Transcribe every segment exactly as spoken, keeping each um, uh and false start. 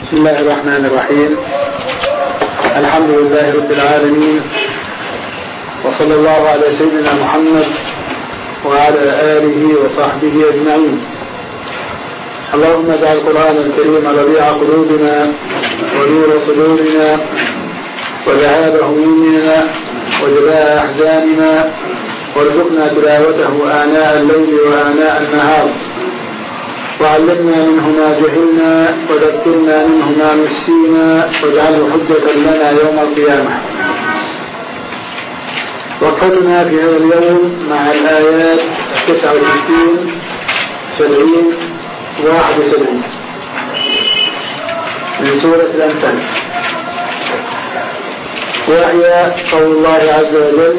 بسم الله الرحمن الرحيم. الحمد لله رب العالمين، وصلى الله على سيدنا محمد وعلى آله وصحبه أجمعين. اللهم اجعل القرآن الكريم ربيع قلوبنا ونور صدورنا وذهاب همومنا وجلاء أحزاننا، وارزقنا تلاوته آناء الليل وآناء النهار، وعلمنا منه ما جهلنا وذكرنا منه ما نسينا، واجعله حجة لنا يوم القيامة. وقفتنا في هذا اليوم مع الآيات تسعة وستين سبعين واحد وسبعين من سورة الأنفال، وهي قول الله عز وجل: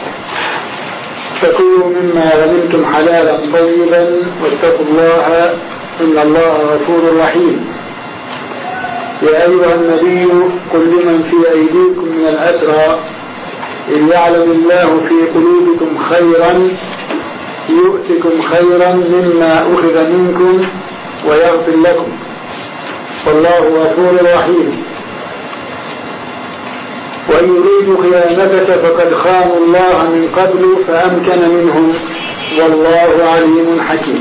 فكلوا مما غنمتم حلالا طيبا واتقوا الله إن الله غفور رحيم. يا أيها النبي قل لمن في أيديكم من الأسرى إن يعلم الله في قلوبكم خيرا يؤتكم خيرا مما أخذ منكم ويغفر لكم والله غفور رحيم. وإن يريدوا خيانتك فقد خانوا الله من قبل فأمكن منهم والله عليم حكيم.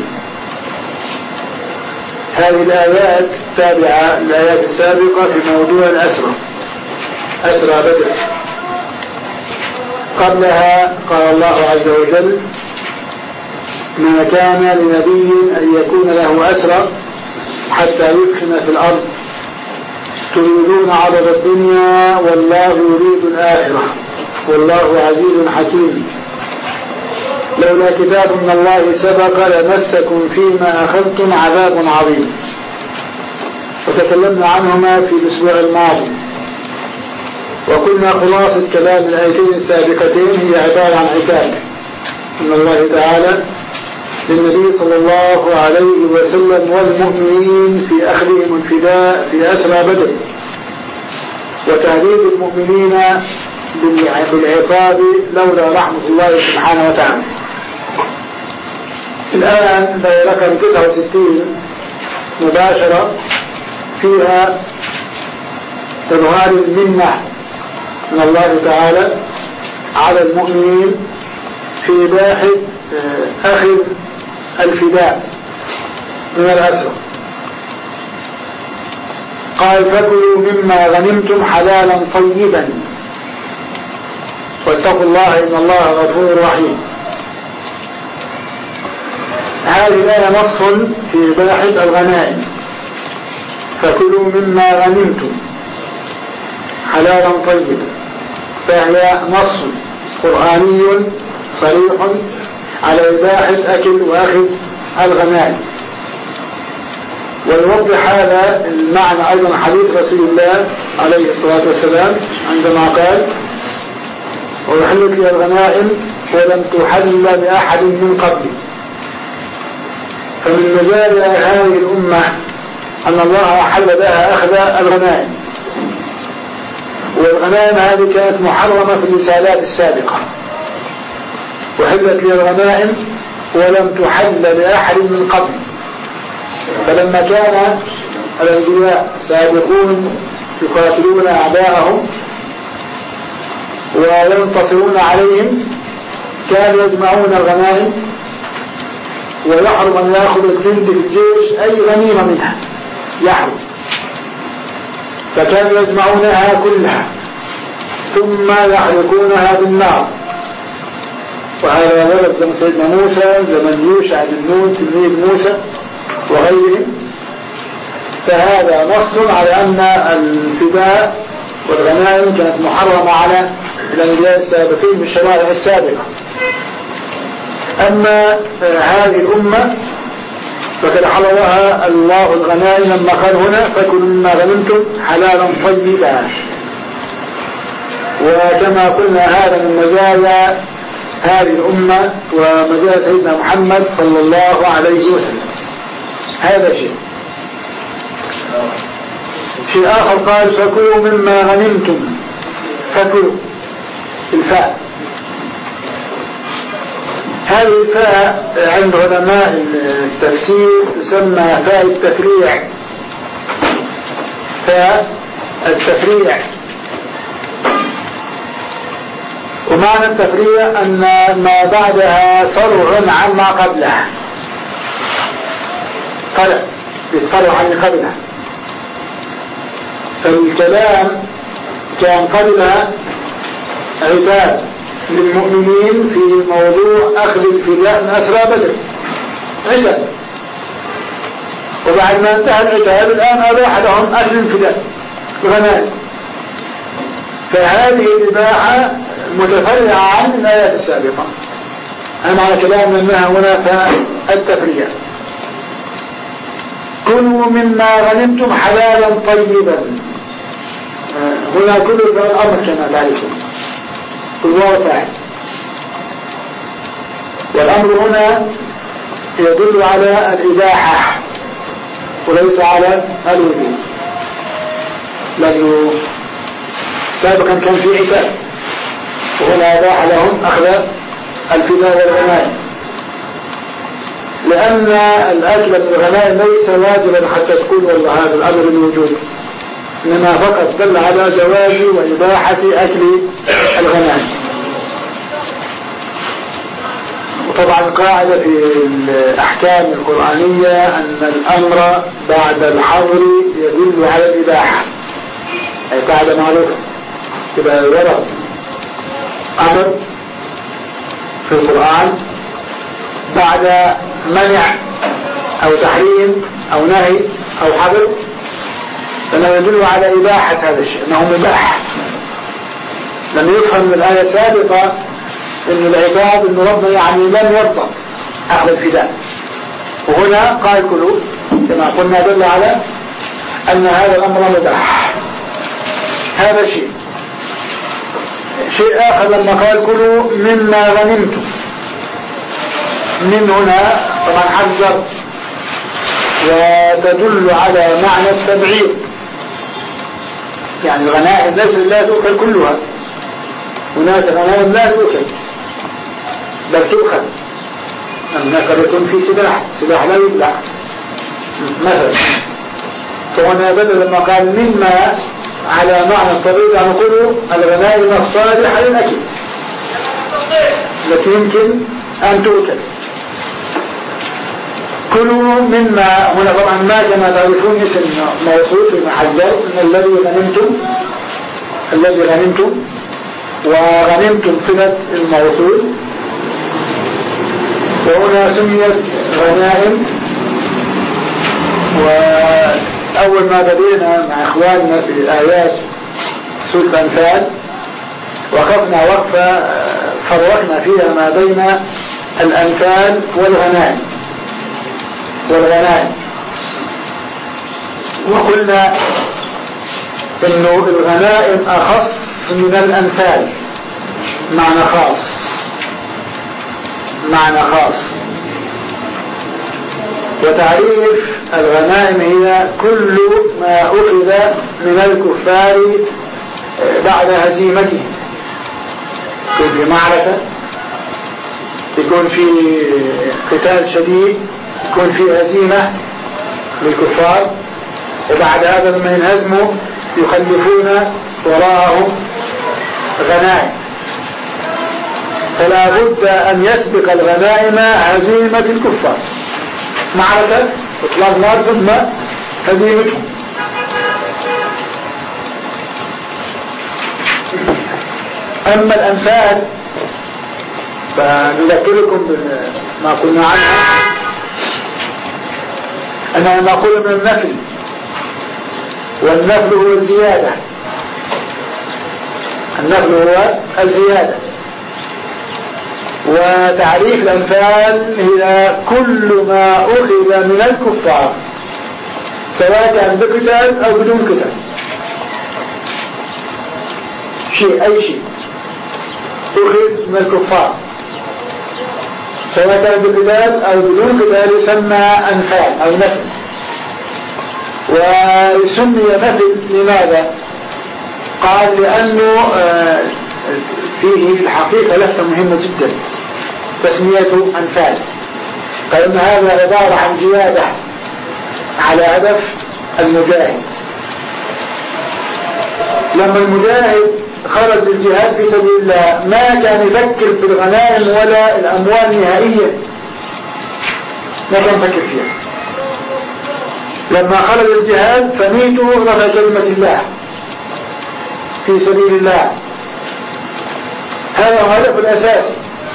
هذه الآيات تابعة الآيات السابقة في موضوع الأسرى، أسرى بدر. قبلها قال الله عز وجل: ما كان لنبي أن يكون له أسرى حتى يثخن في الأرض تريدون عرض الدنيا والله يريد الآخرة والله عزيز حكيم. لولا كتاب من الله سبق لمسكم فيما أخذتم عذاب عظيم. وتكلمنا عنهما في الأسبوع الماضي، وقلنا خلاصة كلام الآيتين السابقتين هي عبارة عن عتاب من الله تعالى للنبي صلى الله عليه وسلم والمؤمنين في أخذهم الفداء في أسرى بدر، وتهديد المؤمنين بالعقاب لولا رحمة الله سبحانه وتعالى. الآن رقم تسعة وستين مباشرة فيها تظهر المنة من الله تعالى على المؤمنين في باحث أخذ الفداء من الأسرى. قال: فكلوا مما غنمتم حلالا طيبا واتقوا الله إن الله غفور رحيم. هذه الآية نص في باحث الغنائم. فكلوا مما غنمتم حلالا طيبا، فهي نص قرآني صريح على إباحة أكل وأخذ الغنائم. ويوضح هذا المعنى أيضا حديث رسول الله عليه الصلاة والسلام عندما قال: وأحلت لي الغنائم ولم تحل لأحد من قبلي. فمن مزايا هذه الأمة أن الله حل لها أخذ الغنائم، والغنائم هذه كانت محرمة في الرسالات السابقة، وحلت لي الغنائم ولم تحل لأحد من قبل. فلما كان الأنبياء السابقون يقاتلون أعداءهم وينتصرون عليهم كانوا يجمعون الغنائم، ويحرم أن يأخذ الجند في الجيش أي غنيمة منها، يحرم. فكانوا يجمعونها كلها ثم يحرقونها بالنار. وهذا ولد زمن سيدنا موسى، زمن يوشع بن نون تلميذ موسى وغيرهم. فهذا نص على أن الفداء والغنائم كانت محرمة على الأنبياء السابقين بالشرائع السابقة. أما هذه الأمة فقد حللها الله الغنائم لما قال هنا: فكلوا مما غنمتم حلالا طيبا. وكما قلنا هذا من مزايا هذه الأمة ومزايا سيدنا محمد صلى الله عليه وسلم. هذا شيء. شيء آخر قال: فكلوا مما غنمتم. فكلوا الفاء، هذه الفاء عند علماء التفسير تسمى فاء التفريع، فالتفريع. ومعنى التفريع أن ما بعدها فرع عما قبلها، فرع بالفرع عن قبلها. فالكلام كان قبلها عتاب للمؤمنين في موضوع أخذ الفداء من أسرى بدر، عتاب. وبعد ما انتهى العتاب الآن أباح لهم أكل الفداء غنائم. فهذه الإباحة متفرعة عن الآيات السابقة. أنا على كلام منها هنا فالتفريع. كلوا مما غنمتم حلالا طيبا. هنا كلوا بالأمر كما تعرفون، كلوا فاعل، والأمر هنا يدل على الإباحة وليس على الوجوب، لأنه سابقا كان في عتاب وهنا أباح لهم أخذ الفداء والغنائم، لأن الأكل من الغنائم ليس واجبا حتى تكون والله هذا الأمر الوجوب، إنما فقط دل على جواز وإباحة أكل الغنائم. وطبعا قاعدة في الأحكام القرآنية أن الأمر بعد الحظر يدل على الإباحة، أي قاعدة معروفة. يبقى ورد أمر في القرآن بعد منع أو تحريم أو نهي أو حظر فإنه يدل على إباحة هذا الشيء، أنه مباح. لم يفهم من الآية السابقة أن العقاب أن ربنا يعني لم يرضى أخذ الفداء، وهنا قال كلوا كما قلنا دل على أن هذا الأمر مباح. هذا شيء. شيء آخر لما قال كلوا مما غنمتم، من هنا طبعا حذر وتدل على معنى التبعيض، يعني الغنائم ليس لا تؤكل كلها، هناك غنائم لا تؤكل بل تؤخذ. هناك يكون في سلاح سلاح لا يبلع مثلا، فهنا بدل لما قال مما على معنى الطبيعي يعني كلوا الغنائم الصالحة للأكل التي يمكن أن تؤكل. كلوا مما هنا طبعا ما كما تعرفون اسم موصول في محل ان الذي غنمتم، الذي غنمتم وغنمتم صلة الموصول، وهنا سميت غنائم. وأول ما بدينا مع إخواننا في آيات سورة الأنفال وقفنا وقفة فرقنا فيها ما بين الأنفال والغنائم والغنائم وقلنا إنه الغنائم أخص من الأنفال، معنى خاص معنى خاص. وتعريف الغنائم هي كل ما أخذ من الكفار بعد هزيمته، يكون في معركة، يكون في قتال شديد، يكون في هزيمة للكفار، وبعد هذا لما ينهزموا يخلفون وراءهم غنائم. فلا بد أن يسبق الغنائم هزيمة الكفار، معركة إطلاق نار ثم هزيمتهم. أما الأنفال فنذكركم بما قلنا عنها أنها مأخوذة من النفل، والنفل هو الزيادة، النفل هو الزيادة. وتعريف الأنفال هي كل ما أخذ من الكفار سواء كان بقتال أو بدون قتال، شيء أي شيء أخذ من الكفار سواء كان بقتال أو بدون قتال يسمى أنفال أو نفل. وسمي نفل لماذا؟ قال لأنه فيه الحقيقة لفتة مهمة جدا تسميته أنفال. قال إن هذا عبارة عن زيادة على هدف المجاهد، لما المجاهد خرج للجهاد في سبيل الله ما كان يفكر في الغنائم ولا الأموال نهائيا، ما كان يفكر فيها. لما خرج الجهاد فنيته رفع كلمة الله في سبيل الله، هذا هو الهدف الأساسي،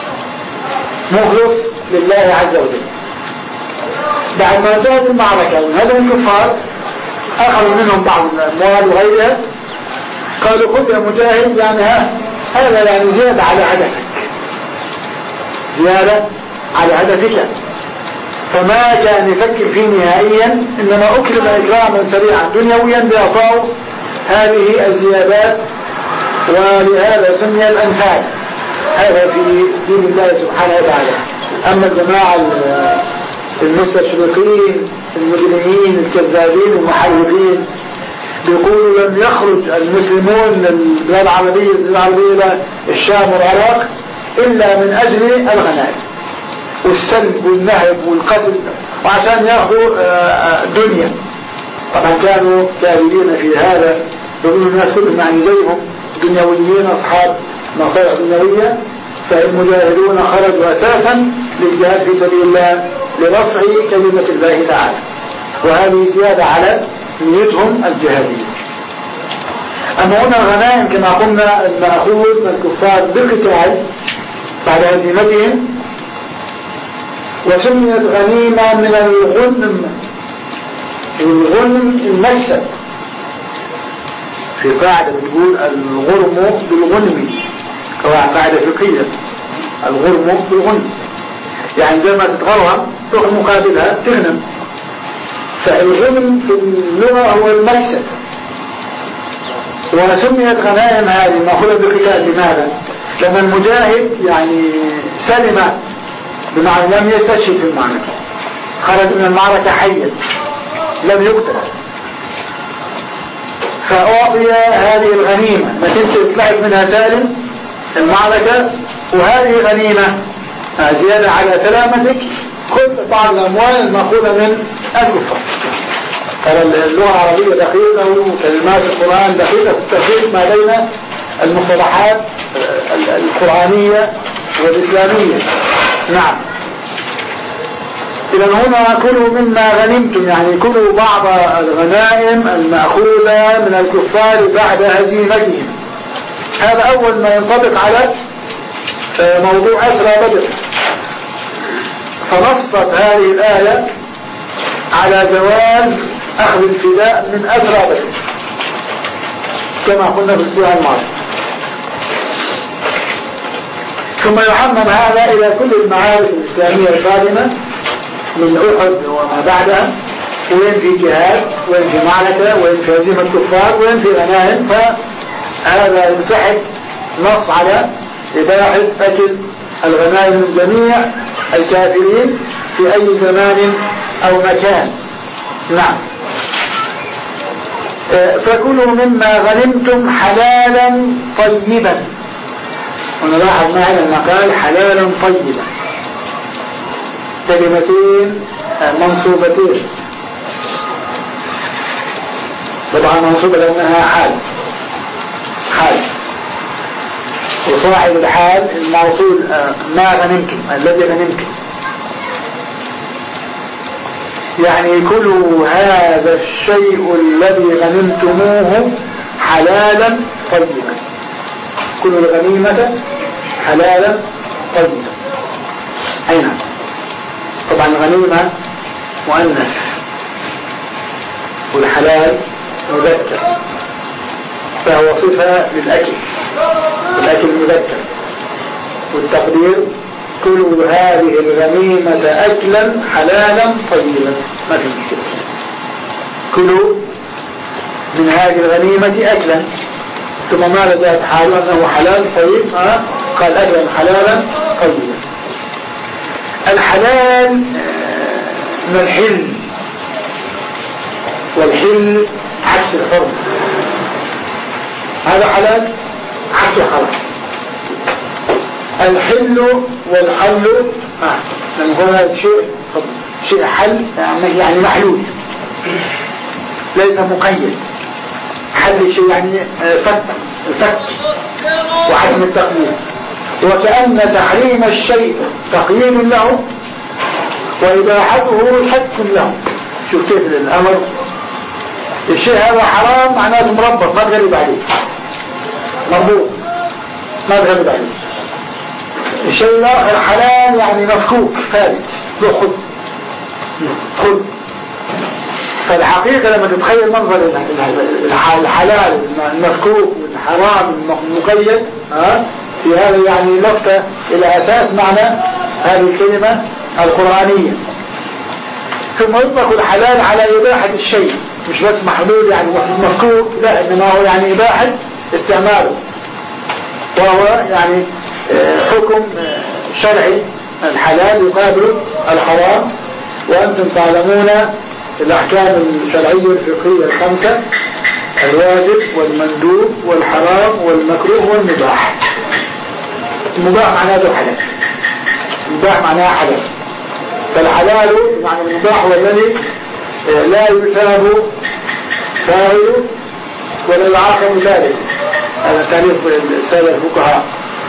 مخلص لله عز وجل. بعد ما انتهت المعركة وهذا الكفار أخذوا منهم بعض الأموال وغيرها، قالوا خذ يا مجاهد، يعني ها هذا يعني زيادة على هدفك، زيادة على هدفك. فما كان يفكر فيه نهائيا، إنما أكرم إكراما سريعا دنيويا بإعطاء هذه الزيادات، ولهذا سمي الأنفال. هذا في دين الله سبحانه وتعالى. أما الجماعة المستشرقين المجرمين الكذابين المحرفين بيقولوا لم يخرج المسلمون من البلاد العربية العربية إلى الشام والعراق إلا من أجل الغنائم والسلب والنهب والقتل، وعشان ياخذوا دنيا. طبعا كانوا كاذبين في هذا، بيقولوا الناس كلهم يعني زيهم دنيويين أصحاب مصالح دنيوية. فالمجاهدون خرجوا أساسا للجهاد في سبيل الله لرفع كلمة الله تعالى، وهذه زيادة على نيتهم الجهادية. أما هنا الغنائم كما قلنا المأخوذ من الكفار بالقتال بعد هزيمتهم، وسميت غنيمة من الغنم. الغنم المكسب، في قاعدة بتقول الغرم بالغنم، قاعدة فقهية، الغرم بالغنم، يعني زي ما تتغرم تأخذ مقابلها تغنم. فالغنم في اللغة هو المكسب. وسميت غنائم هذه مأخوذة بالقتال. لماذا؟ لأن المجاهد يعني سلم، بمعنى لم يستشهد في المعركة، خرج من المعركة حيا لم يقتل، فأعطي هذه الغنيمة انك انت طلعت منها سالم المعركة، وهذه غنيمة زيادة على سلامتك، خذ بعض الأموال المأخوذة من الكفار. ترى اللغة العربية دقيقة وكلمات القرآن دقيقة في التفريق ما بين المصطلحات القرآنية والإسلامية. نعم. إذا هنا كلوا مما غنمتم، يعني كلوا بعض الغنائم المأخوذة من الكفار بعد هزيمتهم. هذا أول ما ينطبق على موضوع أسرى بدر. فنصت هذه الآية على جواز أخذ الفداء من أسرى بدر كما قلنا في الأسبوع الماضي. ثم يعمم هذا إلى كل المعارك الإسلامية القادمة من أحد وما بعدها، وين في جهاد، وين في معركة، وين في هزيمة الكفار، وين في غنائم. فهذا ينسحب نص على إباحة أكل الغنائم من جميع الكافرين في أي زمان أو مكان. نعم. فكلوا مما غنمتم حلالا طيبا. ونلاحظ معنا المقال حلالا طيبا، كلمتين منصوبتين، طبعا منصوبة لأنها حال حال، وصاحب الحال الموصول ما غنمتم الذي غنمتم، يعني كلوا هذا الشيء الذي غنمتموه حلالا طيبا. كلوا الغنيمة حلالا طيبا. أين طبعا الغنيمة مؤنث والحلال مذكر، فهو صفة للأكل، الأكل مذكر، والتقدير كلوا هذه الغنيمة أكلا حلالا طيبا. ما في مشكلة، كلوا من هذه الغنيمة أكلا. ثم ماذا جاءت حاله أنه حلال طيب؟ آه قال أكلا حلالا طيبا. الحلال من الحل، والحل عكس الحرم. هذا حلال عكس الحرام. الحل والحل آه. لأن هذا شيء شيء حل يعني محلول، ليس مقيد. حل محل الشيء يعني فك الفك وعدم التقييد، وكأن تحريم الشيء تقييد له وإباحته حد له. شوف كيف الأمر، الشيء هذا حرام معناته مربط ما تغلب عليه، مربوط ما تغلب عليه. الشيء الآخر حلال يعني مفكوك ثابت، له خذ خذ. فالحقيقة لما تتخيل منظر الحلال المفكوك والحرام المقيد ها في هذا يعني لفتة إلى أساس معنى هذه الكلمة القرآنية. ثم يطلق الحلال على إباحة الشيء، مش بس محلول يعني مفكوك، لا، إنما هو يعني إباحة استعماله، وهو يعني حكم شرعي. الحلال يقابل الحرام، وأنتم تعلمون الأحكام الشرعية الفقهية الخمسة: الواجب والمندوب والحرام والمكروه والمباح. المباح معناه حلال، المباح معناه حلال. فالحلال معنى المباح هو الذي لا يثاب فاعله ولا يعاقب تاركه. هذا تعريف السادة الفقهاء،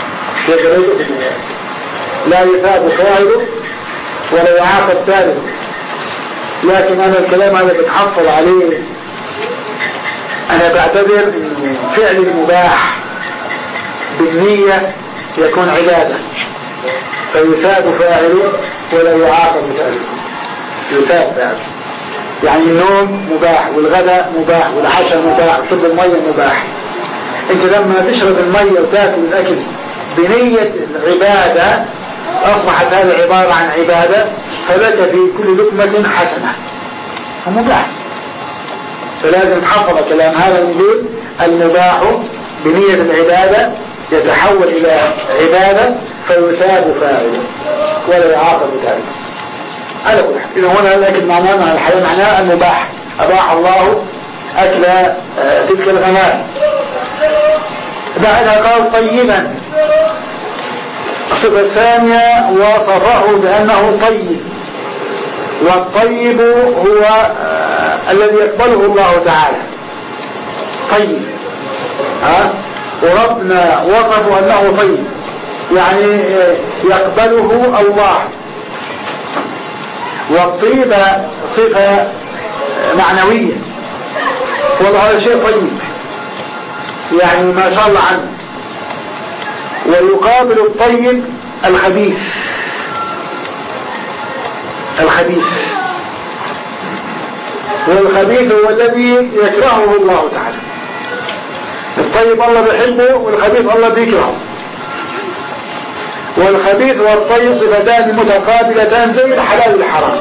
لا يثاب فاعله ولا يعاقب تاركه. لكن أنا الكلام هذا بتحفظ عليه، أنا بعتبر أن فعل المباح بالنية يكون عبادة، فيثاب فاعله ولا يعاقب تاركه. يثاب فاعله يعني النوم مباح، والغداء مباح، والعشاء مباح، وشرب المية مباح. انت لما تشرب المية وتاكل الأكل بنية العبادة أصبحت هذه عبارة عن عبادة، فلك في كل لقمة حسنة، مباح. فلازم تحفظ كلام هذا، نقول المباح بنية العبادة يتحول إلى عبادة فيثاب فاعله ولا يعاقب ذلك. على كل حال إذا هنا الأكل معناه مع الحلال معناه المباح، أباح الله أكل آه تلك الغنائم. بعدها قال طيبا. الصفة الثانية وصفه بأنه طيب، والطيب هو آه الذي يقبله الله تعالى طيب. ها وربنا وصفه أنه طيب يعني آه يقبله الله. والطيبة صفة معنوية، والله هذا شيء طيب يعني ما شاء الله عنه. ويقابل الطيب الخبيث، الخبيث والخبيث هو الذي يكرهه الله تعالى. الطيب الله بيحبه، والخبيث الله بيكرهه. والخبيث والطيب صفتان متقابلتان زي الحلال والحرام،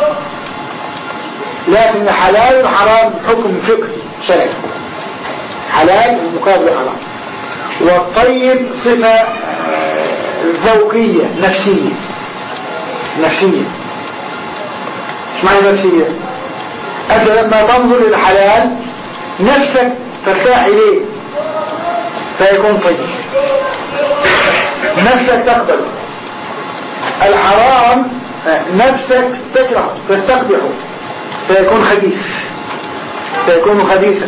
لكن الحلال والحرام حكم فقهي شرعي، حلال مقابل حرام. والطيب صفة ذوقية نفسية. نفسية ايش معنى نفسية؟ أنت لما تنظر للحلال نفسك ترتاح إليه فيكون طيب، نفسك تقبله. الحرام نفسك تكره تستقبحه فيكون خبيث، فيكون خبيثا.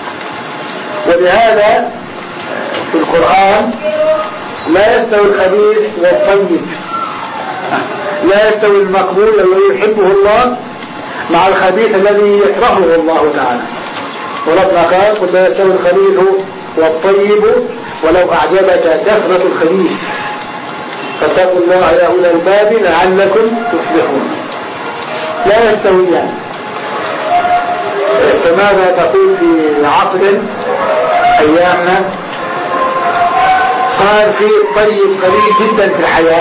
ولهذا في القرآن لا يستوي الخبيث والطيب، لا يستوي المقبول الذي يحبه الله مع الخبيث الذي يكرهه الله تعالى. وربنا قال قل لا يستوي الخبيث والطيب ولو أعجبك كثرة الخبيث فاتقوا الله يا أولي الباب لعلكم تفلحون. لا يستويان. فماذا تقول في عصر أيامنا صار في الطيب قليل جدا في الحياة،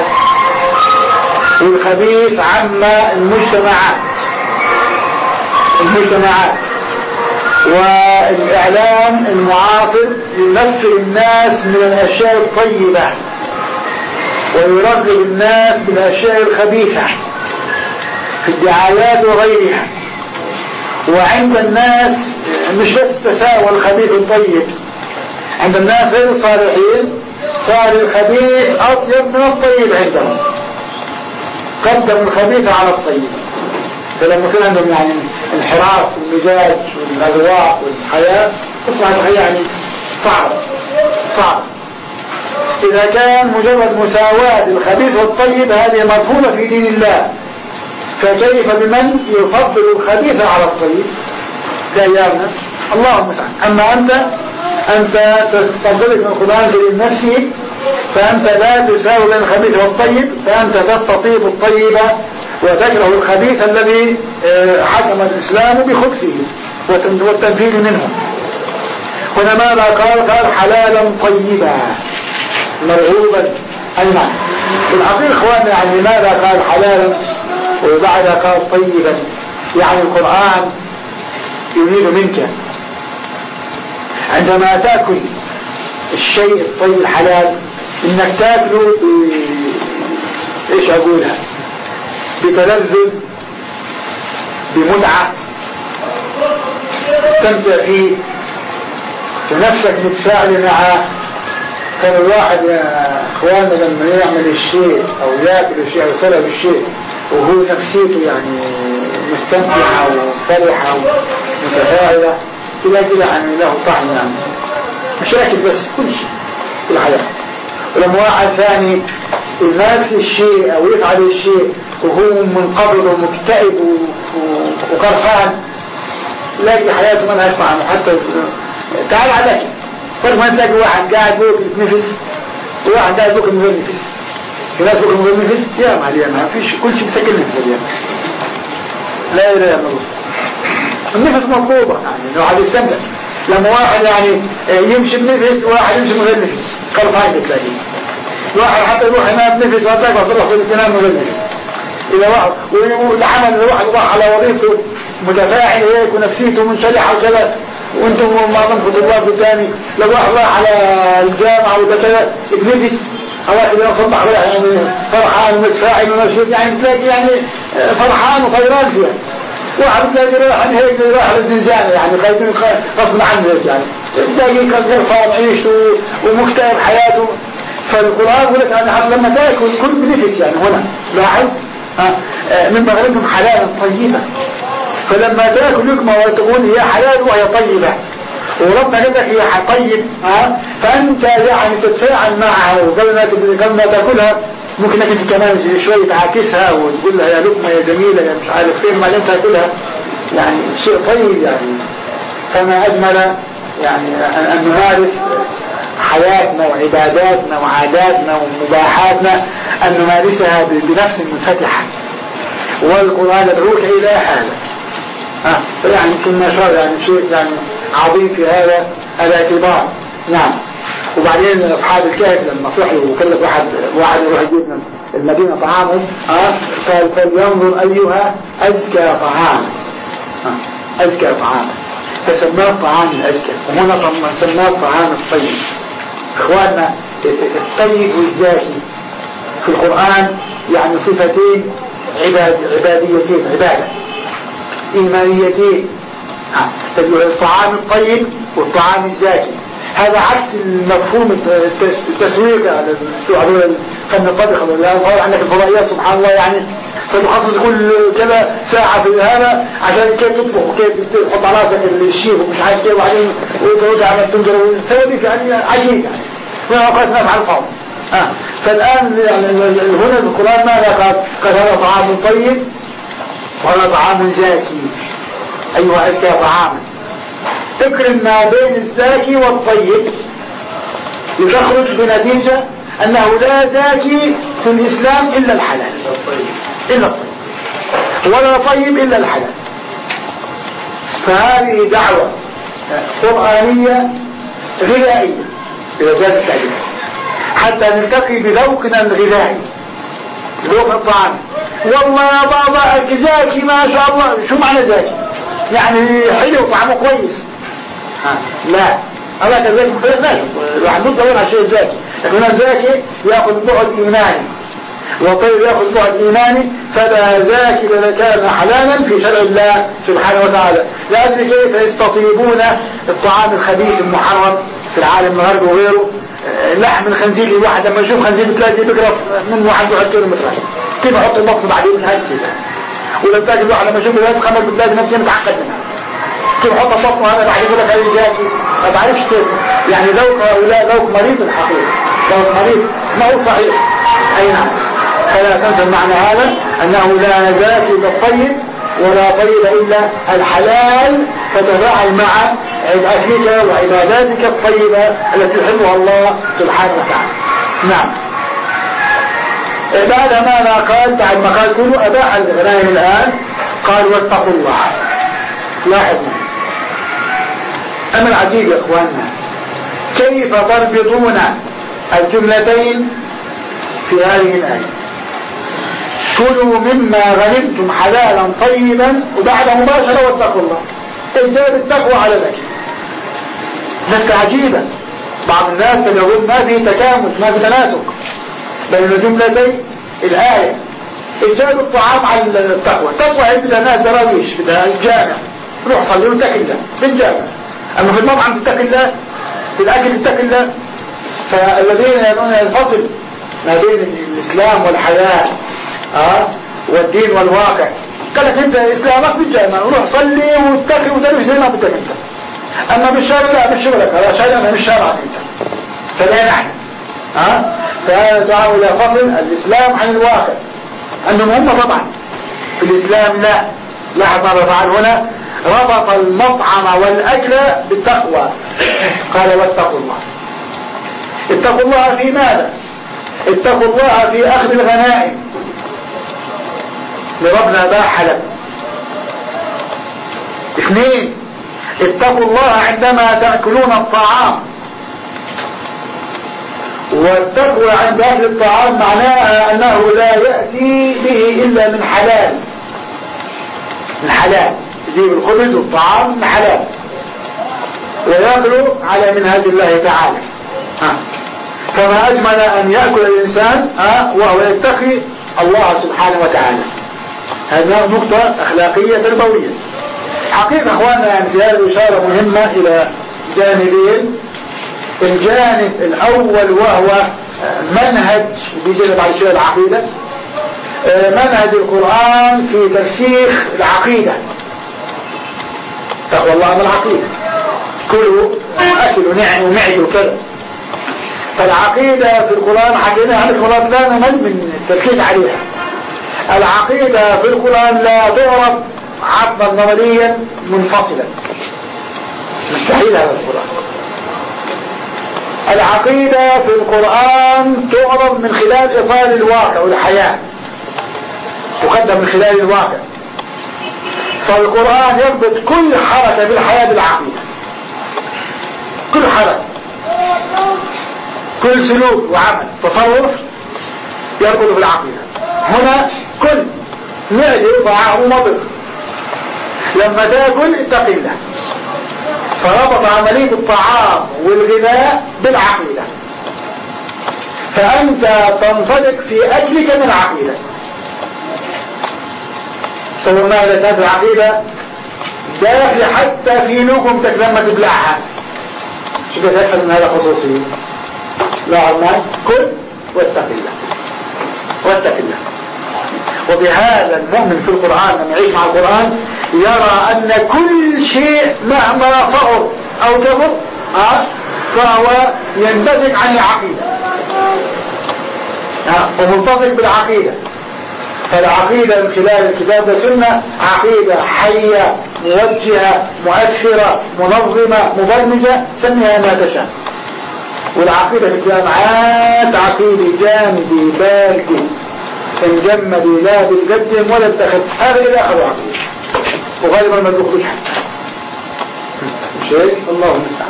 والخبيث عم المجتمعات المجتمعات والإعلام المعاصر ينفر الناس من الأشياء الطيبة ويرغب الناس بالأشياء الخبيثة في الدعايات وغيرها. وعند الناس مش بس تساوى الخبيث الطيب، عند الناس غير الصالحين صار الخبيث أطيب من الطيب عندهم، قدموا الخبيث على الطيب. فلما يصير عندهم يعني انحراف في المزاج والأذواق والحياة تصبح الحياة يعني صعب صعب. إذا كان مجرد مساواة الخبيث والطيب هذه مفهومة في دين الله، فكيف بمن يفضل الخبيث على الطيب في أيامنا؟ اللهم المستعان. أما أنت أنت تنطلق من القرآن في نفسه، فأنت لا تساوي بين الخبيث والطيب، فأنت تستطيب الطيب وتكره الخبيث الذي حكم الإسلام بخبثه والتنفيذ منه. هنا ماذا قال؟ قال حلالا طيبا مرغوبا. أي معنى في الحقيقة إخواننا؟ يعني لماذا قال حلالا وبعدها قال طيبا؟ يعني القرآن يريد منك عندما تأكل الشيء الطيب الحلال انك تاكله ب... ايش اقولها بتلذذ، بمتعة، تستمتع فيه ونفسك متفاعل معه. كان الواحد يا اخواننا لما يعمل الشيء او ياكل الشيء او يسلب الشيء وهو نفسيته يعني مستمتعة وفرحة ومتفاعلة كده كده يعني له طعم، يعني مش راكب بس كل شيء في الحياة. ولما واحد ثاني يمارس الشيء او يفعل الشيء وهو منقبض ومكتئب وقرفان، لاقي حياته ما لهاش طعم. حتى تعال عليك فرق ما تلاقي واحد قاعد بوك يتنفس وواحد قاعد بوك من غير نفس. في ناس بوك من غير نفس يا معليا ما فيش، كل شيء مسكن نفس اليوم. لا اله الا الله. النفس مطلوبة يعني لو واحد يستمتع. لما واحد يعني يمشي بنفس وواحد يمشي من غير نفس قرفان بتلاقيه. واحد حتى يروح ينام بنفس وهتلاقي واحد يروح ينام من غير نفس. إذا واحد والعمل اللي واحد راح على وظيفته متفاعل هيك ونفسيته منشرحة وكذا، وانتم معظمكم طلاب الثاني لو واحد راح على الجامعة ولا كذا بنفس واحد يصبح يعني فرحان ومتفاعل ونشيط، يعني تلاقي يعني فرحان وطيران فيها. واحد تلاقي راح هيك زي راح للزنزانة يعني خايفين غصب عنه هيك، يعني تلاقي قرفان عيشته ومكتئب حياته. فالقرآن يقول لك أنا حتى لما تاكل كل بنفس يعني هنا لاحظ من مغربهم حلالا طيبة. فلما تاكل لقمة وتقول هي حلال وهي طيبة وربنا قال لك هي طيب ها، فأنت يعني تتفاعل معها وقبل ما تاكلها ممكن انك انت كمان شوية تعاكسها وتقول لها يا لقمة يا جميلة يا مش عارف فين ما لم تاكلها، يعني شيء طيب. يعني فما أجمل يعني أن نمارس حياتنا وعباداتنا وعاداتنا ومباحاتنا أن نمارسها بنفس منفتحة، والقرآن يدعوك إلى هذا. ها يعني كنا شر يعني شيء يعني عظيم في هذا الاعتبار. نعم. وبعدين أصحاب الكهف لما صحوا وكلف واحد واحد يروح يجيب من المدينة طعامهم ها قال فلينظر أيها أزكى طعام، أزكى طعام، فسماه الطعام الأزكى، وهنا سماه الطعام الطيب. إخواننا الطيب والزاكي في القرآن يعني صفتين عباد عباديتين، عبادة إيمانيتين. الطعام الطيب والطعام الزاكي هذا عكس المفهوم التسويق على فن الطبخ اللي صار عندك الفضائيات سبحان الله، يعني فتخصص كل كذا ساعة في هذا عشان كيف تطبخ وكيف تحط على راسك الشيف ومش عارف كيف، وبعدين وترجع على تنجر وتسوي يعني عجيب يعني ما اوقات ناس على الفاضي. اه فالان يعني هنا القرآن ماذا قال؟ قال هذا طعام طيب وهذا طعام زاكي. ايها ازكى طعاما، اكرم ما بين الزاكي والطيب لتخرج بنتيجة انه لا زاكي في الاسلام الا الحلال، الا الطيب، ولا طيب الا الحلال. فهذه دعوة قرآنية غذائية إذا جاز التعبير، حتى نلتقي بذوقنا الغذائي، ذوق الطعام. والله يا بابا زاكي ما شاء الله، شو معنى زاكي؟ يعني حلو طعمه كويس. ها. لا الله كذلك مختلف ذلك، الواحد بيدور على شيء زاكي، لكن الزاكي ياخذ بعد ايماني وطيب ياخذ بعد ايماني، فلا زاكي اذا كان حلالا في شرع الله سبحانه وتعالى. لأجل كيف يستطيبون الطعام الخبيث المحرم في العالم الغربي وغيره، لحم الخنزير. الواحد لما يشوف خنزير بتلاقي بيقرف من واحد واحد كيلو متر، كيف يحط البطن بعدين هيك كده، ولا بتاجي الواحد لما يشوف الناس خمر بتلاقي نفسي متعقد منها كيف حط صفه هذا بعد يقول لك هذه زيادة ما تعرفش كيف يعني ذوق هؤلاء ذوق مريض الحقيقة ذوق مريض ما هو صحيح أي نعم. فلا تنسى المعنى هذا أنه لا زاكي بالطيب ولا طيب إلا الحلال فتفاعل مع أكلك وعباداتك الطيبة التي يحبها الله سبحانه وتعالى. نعم. بعد ماذا قال بعد ما قال كله أباح الغنائم الآن قال واتقوا الله. لاحظوا أما العجيب يا إخواننا كيف تربطون الجملتين في هذه الآية كلوا مما غنمتم حلالا طيبا وبعد مباشرة واتقوا الله إجاب التقوى على ذلك. نكتة عجيبة بعض الناس يقول ما في تكامل ما في تناسق بين الجملتين الآية إجاب الطعام على التقوى. التقوى هي بدها ناس دراويش بدها الجامع روح صلي واتق الله بالجامع. أما في المطعم تتق الله في الأكل تتق الله. فالذين يرون الفصل ما بين الإسلام والحياة أه؟ والدين والواقع قال لك أنت إسلامك بالجامع وروح صلي واتقي وتلف زي ما بدك أنت. أما بالشارع لا مش شغلك هذا شارع أنا مش شارعك أنت. فلا نحن أه؟ فهذا دعاء إلى فصل الإسلام عن الواقع. أنهم هم طبعا في الإسلام لا لاحظ ماذا فعل هنا ربط المطعم والأكل بالتقوى قال واتقوا الله. اتقوا الله في ماذا؟ اتقوا الله في أخذ الغنائم لربنا باح لكم. اثنين اتقوا الله عندما تأكلون الطعام. والتقوى عند أكل الطعام معناها أنه لا يأتي به إلا من حلال من حلال يجيب الخبز والطعام من حلال ويأكل على منهج الله تعالى. ها. فما أجمل أن يأكل الإنسان ها وهو يتقي الله سبحانه وتعالى. هذه نقطة أخلاقية تربوية حقيقة أخواننا. يعني في هذه إشارة مهمة إلى جانبين. الجانب الأول وهو منهج بيجي بعد شوية العقيدة منهج القرآن في ترسيخ العقيدة تقوى الله من العقيدة كلوا أكلوا نعموا معدوا كذا. فالعقيدة في القرآن حكينا عن القرآن لا نمل من التركيز عليها. العقيدة في القرآن لا تعرف عقدا نظريا منفصلا مستحيل هذا القرآن. العقيدة في القرآن تعرض من خلال إطار الواقع والحياة تقدم من خلال الواقع. فالقرآن يربط كل حركة بالحياة بالعقيدة كل حركة كل سلوك وعمل تصرف يربط بالعقيدة. هنا كل معدة طعام ومضغ لما تأكل اتق الله. فربط عملية الطعام والغذاء بالعقيدة. فأنت تنطلق في أكلك من العقيدة. سوى إذا كانت العقيدة داخل حتى في لكم لما تبلعها شو بتفهم من هذا خصوصي لا عمان كل واتق الله واتق الله. وبهذا المؤمن في القرآن لما يعيش مع القرآن يرى أن كل شيء مهما صغر أو كبر أه؟ فهو ينبثق عن العقيدة أه؟ وملتصق بالعقيدة. فالعقيدة من خلال الكتاب والسنة عقيدة حية موجهة مؤثرة منظمة مبرمجة سميها ما تشاء. والعقيدة في الجامعات عقيدة جامدي باردي تنجمدي لا بتقدم ولا بتاخد هذا إذا أخذوا عقيدة وغالبا ما بيأخذوش حتى شيء الله المستعان.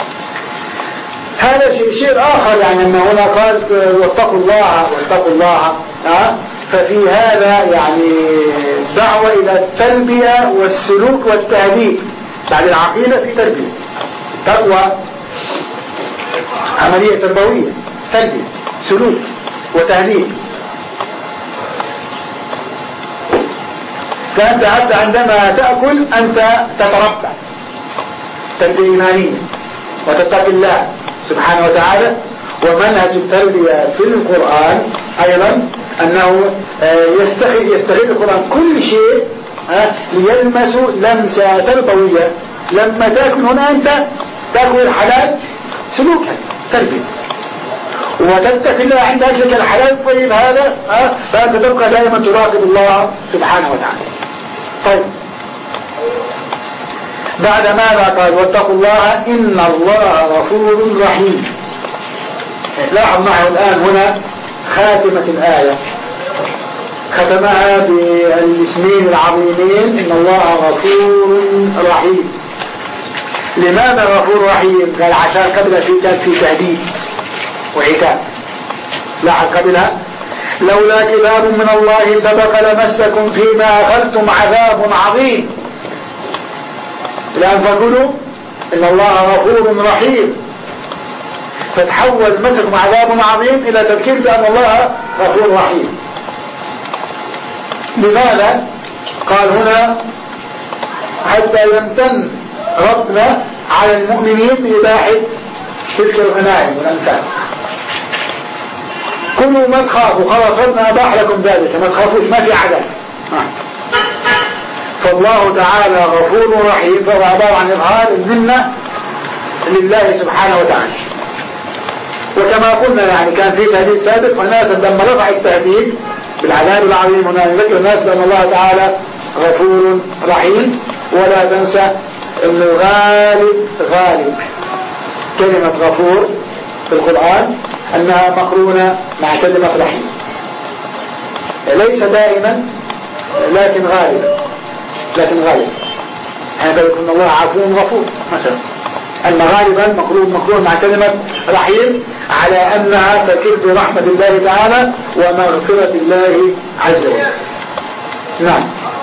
هذا شيء شيء آخر يعني لما هنا قال واتقوا الله واتقوا الله أه؟ ففي هذا يعني دعوة إلى التربية والسلوك والتهذيب. بعد العقيدة في تربية تقوى عملية تربوية تربية سلوك وتهذيب. فأنت حتى عندما تأكل أنت تتربى تربية إيمانية وتتقي الله سبحانه وتعالى. ومنهج التربية في القرآن أيضا أنه يستغل, يستغل القرآن كل شيء ليلمس لمسة تربوية. لما تأكل هنا أنت تأكل الحلال سلوكا تربية، وتتقي الله عند أكلك الحلال الطيب هذا، فأنت تبقى دائما تراقب الله سبحانه وتعالى. طيب بعد ماذا قال؟ واتقوا الله إن الله غفور رحيم. لاحظ معه الآن هنا خاتمة الآية، ختمها بالاسمين العظيمين إن الله غفور رحيم. لماذا غفور رحيم؟ قال عشان قبل في كان في تهديد وعتاب. لاحظ قبلها لولا كتاب من الله سبق لمسكم فيما أخذتم عذاب عظيم. الآن فقولوا إن الله غفور رحيم، فتحول مسكم عذاب عظيم إلى تذكير بأن الله غفور رحيم. لماذا؟ قال هنا حتى يمتن ربنا على المؤمنين بإباحة تلك الغنائم والأنفال. كلوا ما تخافوا، خلاص ربنا أباح لكم ذلك، ما تخافوش، ما في عذاب. فالله تعالى غفور رحيم، فهو عبارة عن إظهار المنة لله سبحانه وتعالى. وكما قلنا يعني كان في تهديد سابق، والناس لما رفع التهديد بالعذاب العظيم هنا يذكر الناس بأن الله تعالى غفور رحيم. ولا تنسى أن غالب غالب كلمة غفور في القرآن أنها مقرونة مع كلمة رحيم، ليس دائما لكن غالب، لكن غالب هذا يكون الله عفو غفور مثلا، أن غالبا مقرون مقرون مع كلمة رحيم على أنها تكل برحمة الله تعالى ومغفرة الله عز وجل. نعم.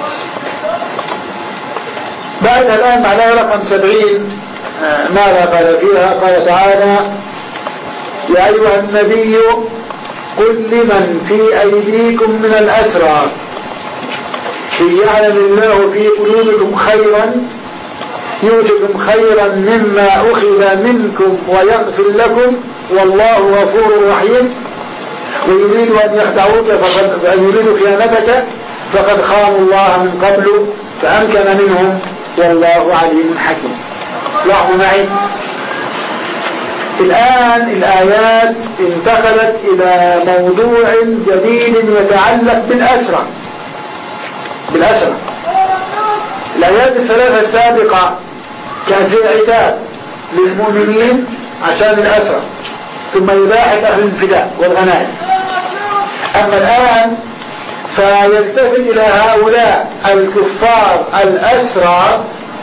بعد الآن معناه رقم سبعين ماذا قال فيها؟ قال تعالى يا أيها النبي قل لمن في أيديكم من الأسرى إن يعلم الله في قلوبكم خيرا يؤتكم خيرا مما أخذ منكم ويغفر لكم والله غفور رحيم. ويريد أن يخدعوك فقد يريد خيانتك فقد خانوا الله من قبل فأمكن منهم والله عليم حكيم. لاحظوا معي الآن الآيات انتقلت إلى موضوع جديد يتعلق بالأسرى. بالأسرى الآيات الثلاثة السابقة كان في عتاب للمؤمنين عشان الأسرى ثم إباحة أهل الفداء والغنائم. أما الآن فيلتفت إلى هؤلاء الكفار الأسرى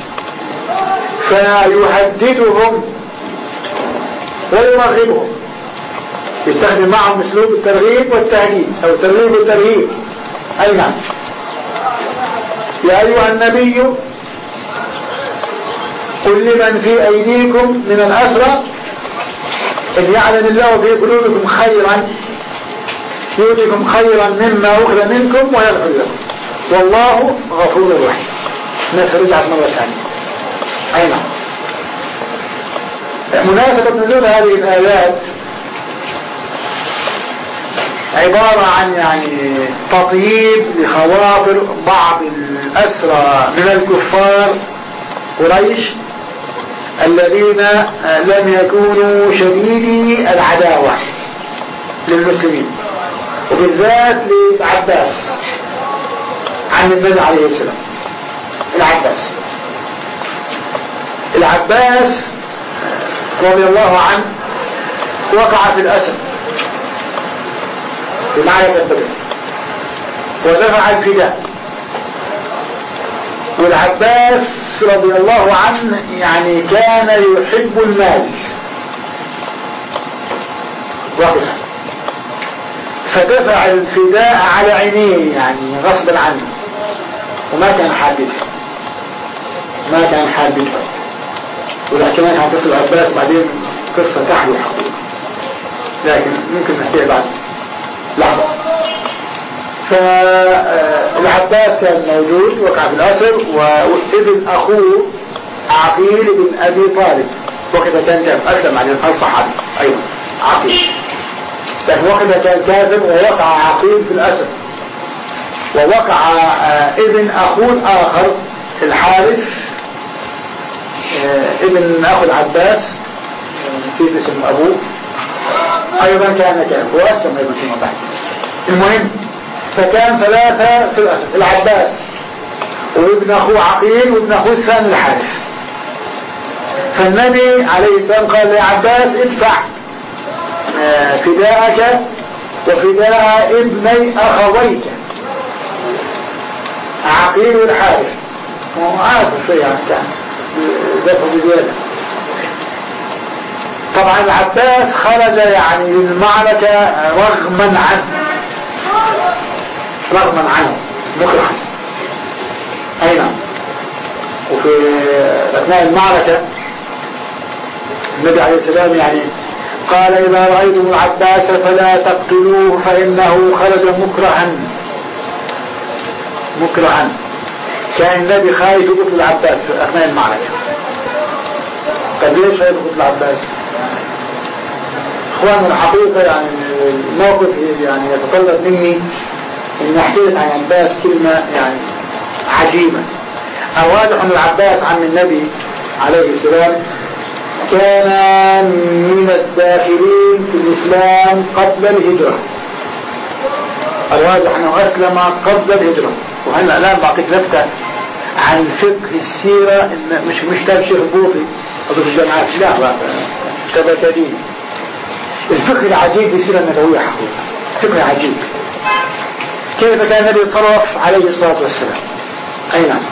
فيهددهم ويرغبهم، يستخدم معهم اسلوب الترغيب والتهديد او الترغيب والترهيب. اي نعم. يا ايها النبي قل لمن في ايديكم من الاسرى ان يعلم الله في قلوبكم خيرا يؤتكم خيرا مما اخذ منكم ويغفر لكم والله غفور رحيم. نرجع مرة ثانية. اي نعم. مناسبة نزول هذه الآيات عبارة عن يعني تطييب لخواطر بعض الأسرى من الكفار قريش الذين لم يكونوا شديدي العداوة للمسلمين، وبالذات للعباس عن النبي عليه السلام. العباس العباس رضي الله عنه وقع في الأسر بمعركة بدر ودفع الفداء. والعباس رضي الله عنه يعني كان يحب المال وقف فدفع الفداء على عينيه يعني غصبا عنه، وما كان حاببها ما كان حاببها والاحتمال هتصل العباس بعدين قصة تحلو حقيقة، لكن ممكن نحكيها بعد لحظة. فالعباس كان موجود وقع في الأسر، وابن أخوه عقيل بن أبي طالب وقتها كان كان أسلم عليه الصحابي أيضا عقيل. لكن وقتها كان كافر، ووقع عقيل في الأسد، ووقع ابن أخوه الآخر الحارث ابن أخو العباس نسيت اسم أبوه أيضا كان كافر وأسلم أيضا فيما بعد. المهم فكان ثلاثة في الأسد، العباس وابن أخوه عقيل وابن أخوه الثاني الحارث. فالنبي عليه السلام قال يا عباس ادفع فداءك وفداء ابني أخويك عقيل والحارث. وعارف شيء يعني كان دفع بزيادة. طبعا العباس خرج يعني للمعركة رغما عنه رغما عنه مكرها. أي نعم. وفي أثناء المعركة النبي عليه السلام يعني قال إذا رأيتم العباس فلا تقتلوه فإنه خرج مكرها مكرها. كان النبي خايف يقتل العباس في أثناء المعركة. طب ليش خايف يقتل العباس؟ إخواننا الحقيقة يعني الموقف يعني يتطلب مني إن أحكي عن العباس كلمة يعني عجيبة. أولا أن العباس عم النبي عليه السلام كان من الداخلين في الإسلام قبل الهجرة. الواضح أنه أسلم قبل الهجرة. وهلا الآن بعطيك لفتة عن فقه السيرة، إن مش مش تبشير بوطي أو في الجامعات، لا لا تبتدين. الفقه العجيب بالسيرة النبوية حقيقة فقه عجيب. كيف كان النبي يتصرف عليه الصلاة والسلام؟ أي نعم.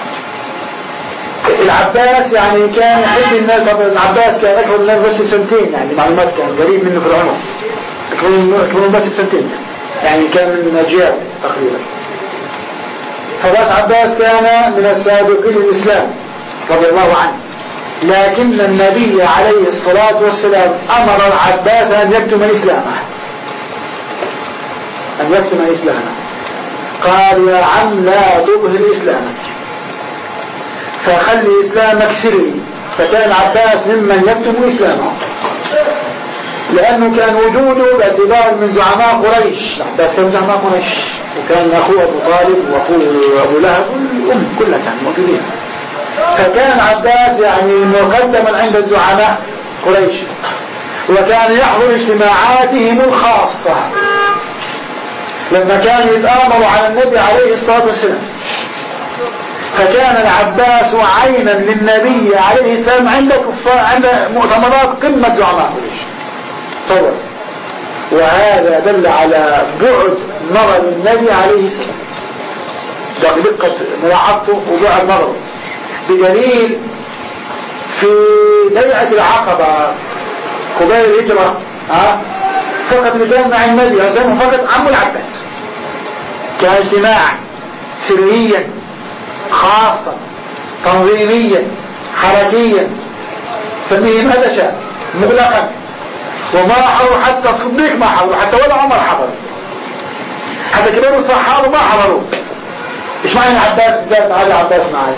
العباس يعني كان يحب الناس. طبعا العباس كان أكبر الناس بس سنتين، يعني معلومات كان قريب منه في العمر، أكبر بس سنتين يعني كان من الأجيال تقريبا. فبس عباس كان من السابقين الإسلام رضي الله عنه. لكن النبي عليه الصلاة والسلام أمر العباس أن يكتم إسلامه أن يكتم إسلامه قال يا عم لا تظهر إسلامك، فخلي إسلامك سري. فكان العباس ممن يكتم إسلامه، لأنه كان وجوده باعتبار من زعماء قريش. العباس كان زعماء قريش، وكان أخوه أبو طالب وأخوه أبو لهب والأم كلها كانوا موجودين. فكان عباس يعني مقدما عند الزعماء قريش، وكان يحضر اجتماعاتهم الخاصة لما كانوا يتآمروا على النبي عليه الصلاة والسلام. فكان العباس عينا للنبي عليه السلام عند كفار عند مؤتمرات قمة زعماء قريش. تصور. وهذا دل على بعد نظر النبي عليه السلام، دقة ملاحظته وبعد نظره، بدليل في بيعة العقبة قبيل الهجرة ها فقط اللي كان مع النبي عزمه فقط عمه العباس. كان اجتماعا سريا خاصا تنظيميا حركيا سميه ماذا شاء مغلقا، وما حضروا حتى الصديق ما حضروا، حتى ولا عمر حضر، حتى كبار الصحابة ما حضروا. ايش معنى العباس ذات على عباس معي؟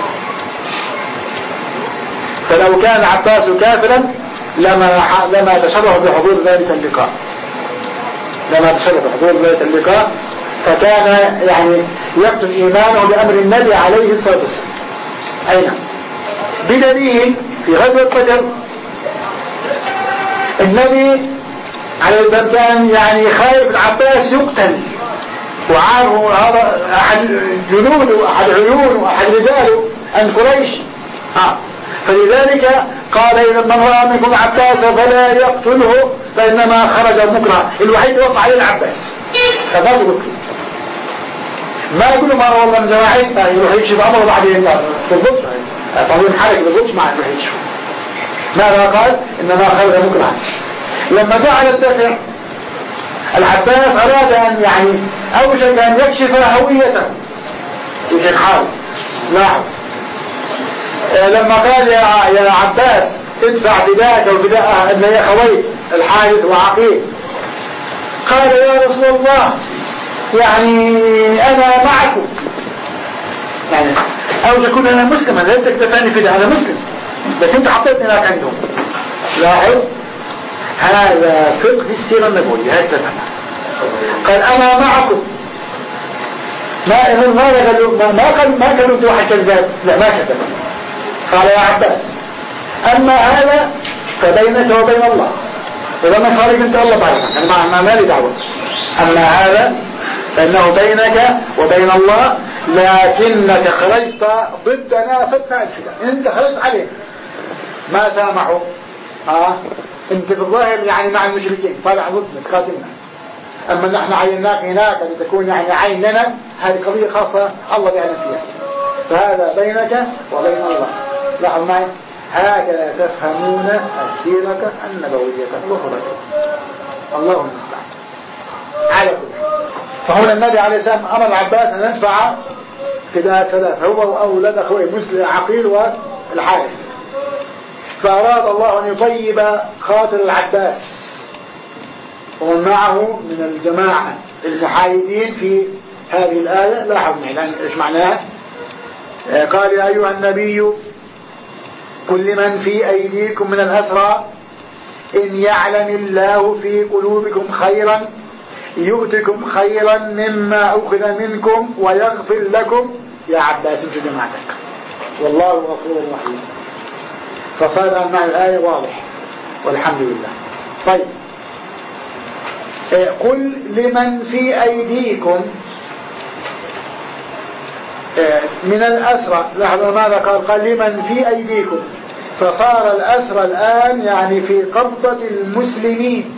فلو كان العباس كافرا لما لما تشرف بحضور ذلك اللقاء لما تشرف بحضور ذلك اللقاء فكان يعني يكتم إيمانه بأمر النبي عليه الصلاة والسلام. أين بدليل في غزوة بدر النبي عليه السلام كان يعني خايف العباس يقتل، وعارف هذا أحد جنوده وأحد عيونه وأحد رجاله عند قريش آه. فلذلك قال إذا من رأى منكم عباس فلا يقتله فإنما خرج مكره. الوحيد وصى عليه العباس فما يقتل، ما يقولوا ما والله من جماعتنا يروح يشوف أمره بعدين بالضبط طبيب حركة بالضبط مع يروح يشوف. ماذا قال؟ إنما خرج مكره. لما جاء على الدفع العباس أراد أن يعني أوشك أن يكشف هويته يشك حاله. لاحظ لما قال يا, يا عباس ادفع فداءك وفداء ابني أخويك الحارث وعقيل، قال يا رسول الله يعني أنا معكم، يعني أوشك كون أنا مسلم، أنا لم تكتفاني فداء، أنا مسلم بس أنت حطيتني هناك عندهم. لاحظ هذا فقه السيرة النبوية. هكذا قال أنا معكم. ما ماذا قالوا؟ ما قال ما قالوا أنت واحد كذاب، لا ما كتب. قال يا عباس أما هذا فبينك وبين الله، إذا ما صار أنت الله بعدك، أنا ما ما لي دعوة. أما هذا فإنه بينك وبين الله، لكنك خرجت ضدنا فتنة الفداء، أنت خرجت عليه ما سامحوا. آه أنت في الظاهر يعني مع المشركين طالع ضدنا تقاتلنا، أما نحن عيناك هناك لتكون يعني عين لنا، هذه قضية خاصة الله يعلم فيها. فهذا بينك وبين الله. لاحظوا معي، هكذا تفهمون السيرة النبوية وخرجت. الله المستعان. على كل فهنا النبي عليه السلام أمر العباس أن يدفع فداء ثلاثة، هو وأولاد أخوه مسلم عقيل والحارث. فأراد الله أن يطيب خاطر العباس ومن معه من الجماعة المحايدين في هذه الآية. لاحظوا معي إيش معناها. قال يا أيها النبي قل لمن في أيديكم من الأسرى إن يعلم الله في قلوبكم خيرا يؤتكم خيرا مما أخذ منكم ويغفر لكم. يا عباس انتوا جماعتك والله غفور رحيم. فصار مع الآية واضح والحمد لله. طيب قل لمن في أيديكم من الأسرى. لاحظوا ماذا قال؟ قال لمن في أيديكم، فصار الأسرى الآن يعني في قبضة المسلمين.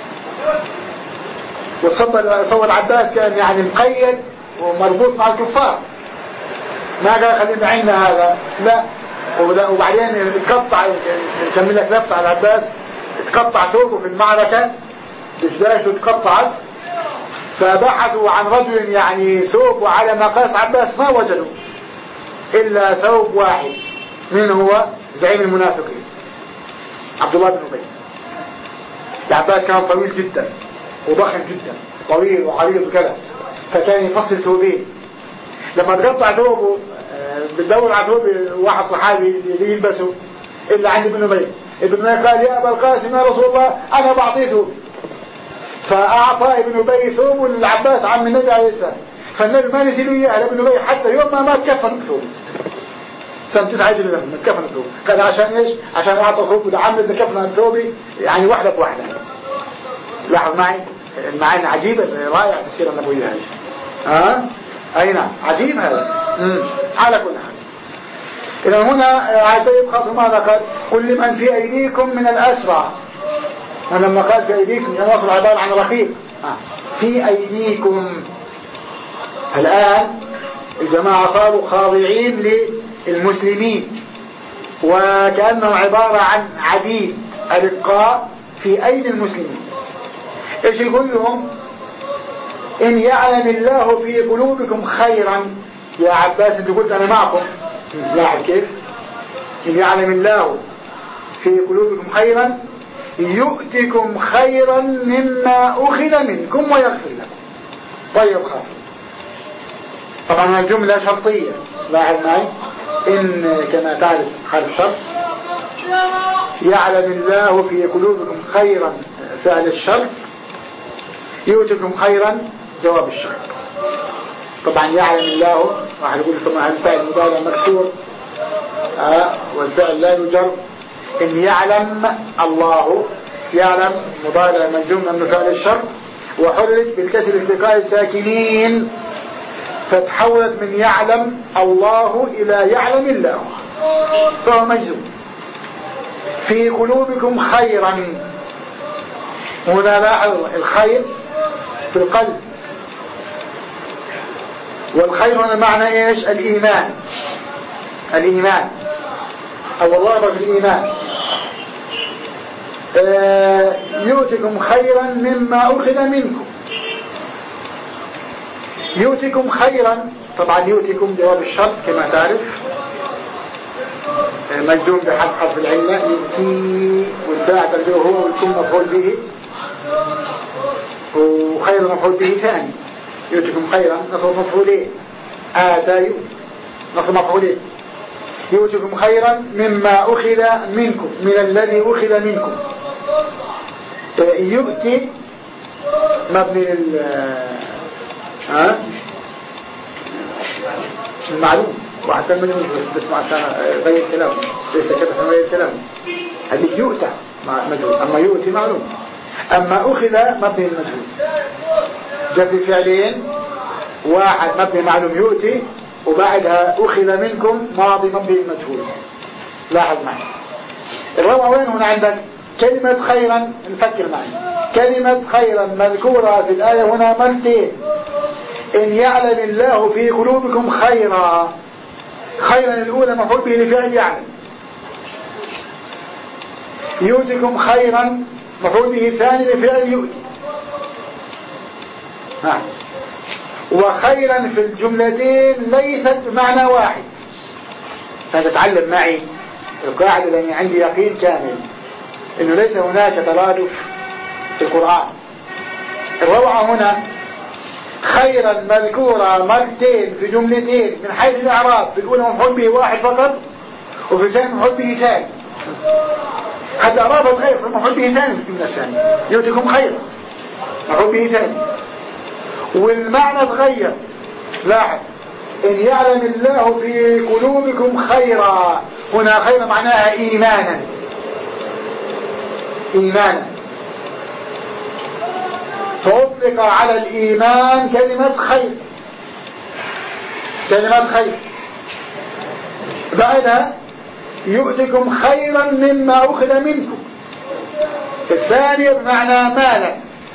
وصور العباس كان يعني مقيد ومربوط مع الكفار، ما قال خلينا عنا هذا لا. وبعدين اتقطع، نكمل لك نفس على العباس، اتقطع ثوبه في المعركة، جسداته اتقطعت، فبحثوا عن رجل يعني ثوبه على مقاس عباس، ما وجدوا إلا ثوب واحد، من هو؟ زعيم المنافقين عبد الله بن أبي. العباس كان طويل جدا وضخم جدا، طويل وعريض وكذا، فكان يفصل ثوبين. لما تقطع ثوبه بتدور على ثوب واحد صحابي يلبسه إلا عند ابن أبي. ابن أبي قال يا أبا القاسم يا رسول الله أنا بعطيه ثوب، فأعطى ابن أبي ثوب للعباس عم النبي عليه السلام. فالنبي ما نسي له إياه لابن أبي حتى يوم ما مات كفن ثوب سنة تسعة هجري لما كفن ثوب. قال عشان إيش؟ عشان أعطى ثوب لعم اللي كفن ثوبي يعني واحدة بواحدة. لاحظ معي المعاني عجيبة رائعة السيرة النبوية هذه. ها أه؟ أي نعم عجيب هذا. امم على كل حال. إذا هنا عايز يبقى ماذا قال؟ قل لمن في أيديكم من الأسرى. ولما قال في أيديكم يعني وصل عبارة عن رقيق. آه. في أيديكم. الآن الجماعة صاروا خاضعين للمسلمين وكأنهم عبارة عن عبيد أرقاء في أيدي المسلمين. إيش يقول لهم؟ إن يعلم الله في قلوبكم خيرا. يا عباس أنت قلت أنا معكم، لاحظ كيف؟ إن يعلم الله في قلوبكم خيرا يؤتكم خيرا مما أخذ منكم ويغفر لكم. طيب خير. طبعا الجملة شرطية، لاحظ معي إن كما تعرف حرف شرط. يعلم الله في قلوبكم خيرا فعل الشرط، يؤتكم خيرا جواب الشرط. طبعا يعلم الله راح يقول طبعا الفعل مضارع مكسور آه والفعل لا يجر. إن يعلم الله، يعلم مضارع مجزوم من فعل الشرط وحرك بالكسر التقاء الساكنين، فتحولت من يعلم الله إلى يعلم الله، فهو مجزوم. في قلوبكم خيرا، هنا لاحظ الخير في القلب، والخير هنا معنى ايش؟ الإيمان. الإيمان أو الرغبة في الإيمان. آه يؤتكم خيرا مما أخذ منكم. يؤتكم خيرا، طبعا يؤتكم جواب الشرط كما تعرف آه مجزوم بحرف حرف العلة، يؤتي والباء ترجعه هو والكم مفعول به وخير مفعول به ثاني. يؤتكم خيرا نصب مفعولين، آتى نصب مفعولين. يؤتكم خيرا مما أخذ منكم، من الذي أخذ منكم. يؤتي مبني لل ها المعلوم وحتى من تسمع عشان غير الكلام ليس كده في غير الكلام هذيك يؤتى مجهول أما يؤتي معلوم أما أخذ مبني المجهول جاء في فعلين واحد مبني معلوم يؤتي وبعدها أخذ منكم ماضي مبني المجهول لاحظ معي الروعة وين هنا عندك كلمة خيرا نفكر معي كلمة خيرا مذكورة في الآية هنا مرتين إن يعلم الله في قلوبكم خيرا خيرا الأولى مفعول به لفعل يعلم يؤتكم خيرا مفعول به الثاني لفعل يؤتي ها. وخيرا في الجملتين ليست بمعنى واحد فتتعلم معي القاعدة لأني عندي يقين كامل إنه ليس هناك ترادف في القرآن الروعة هنا خيرا مذكورة مرتين في جملتين من حيث الإعراب في الأولى مفعول به واحد فقط وفي الثاني مفعول به ثاني حتى إعرابها غير مفعول به ثاني في الجملة الثانية يؤتكم خيرا مفعول به ثاني والمعنى تغير لاحظ إن يعلم الله في قلوبكم خيرا هنا خيرا معناها إيمانا إيمانا فأطلق على الإيمان كلمة خير كلمة خير بعدها يؤتكم خيرا مما أخذ منكم الثانية بمعنى مالا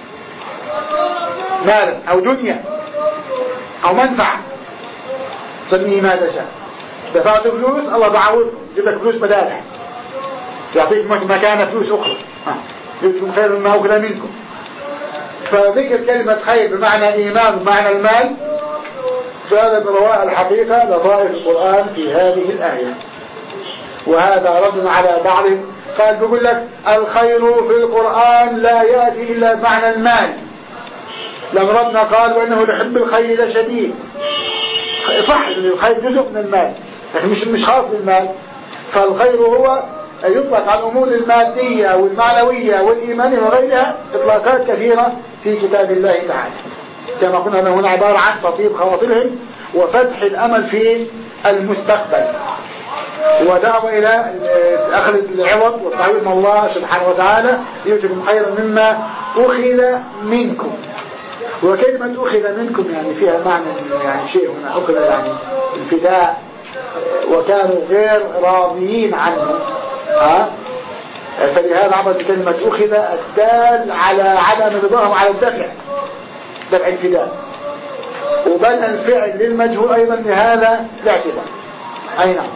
مالا أو دنيا أو منفعة سميه ما تشاء دفعت فلوس الله بعوضكم جيب لك فلوس بدالها يعطيك مكان فلوس أخرى يؤتكم خيرا مما أخذ منكم فذكر كلمة خير بمعنى إيمان ومعنى المال فهذا برواء الحقيقة لطائف القرآن في هذه الآية وهذا رد على بعض قال بيقول لك الخير في القرآن لا يأتي إلا بمعنى المال لما ربنا قال وإنه لحب الخير لشديد صح الخير جزء من المال لكن مش مش خاص بالمال فالخير هو يطلق على الأمور المادية والمعنوية والإيمانية وغيرها إطلاقات كثيرة في كتاب الله تعالى كما قلنا هنا عبارة عن تطيب خواطرهم وفتح الأمل في المستقبل ودعوة إلى أخذ العوض والتعويض من الله سبحانه وتعالى يؤتكم خيرا مما أخذ منكم وكلمة أخذ منكم يعني فيها معنى يعني شيء هنا أخذ يعني الفداء وكانوا غير راضيين عنه ها فلهذا عبرت كلمة أخذ الدال على عدم رضاهم على الدفع دفع الفداء وبدأ الفعل للمجهول أيضا لهذا الاعتبار أي نعم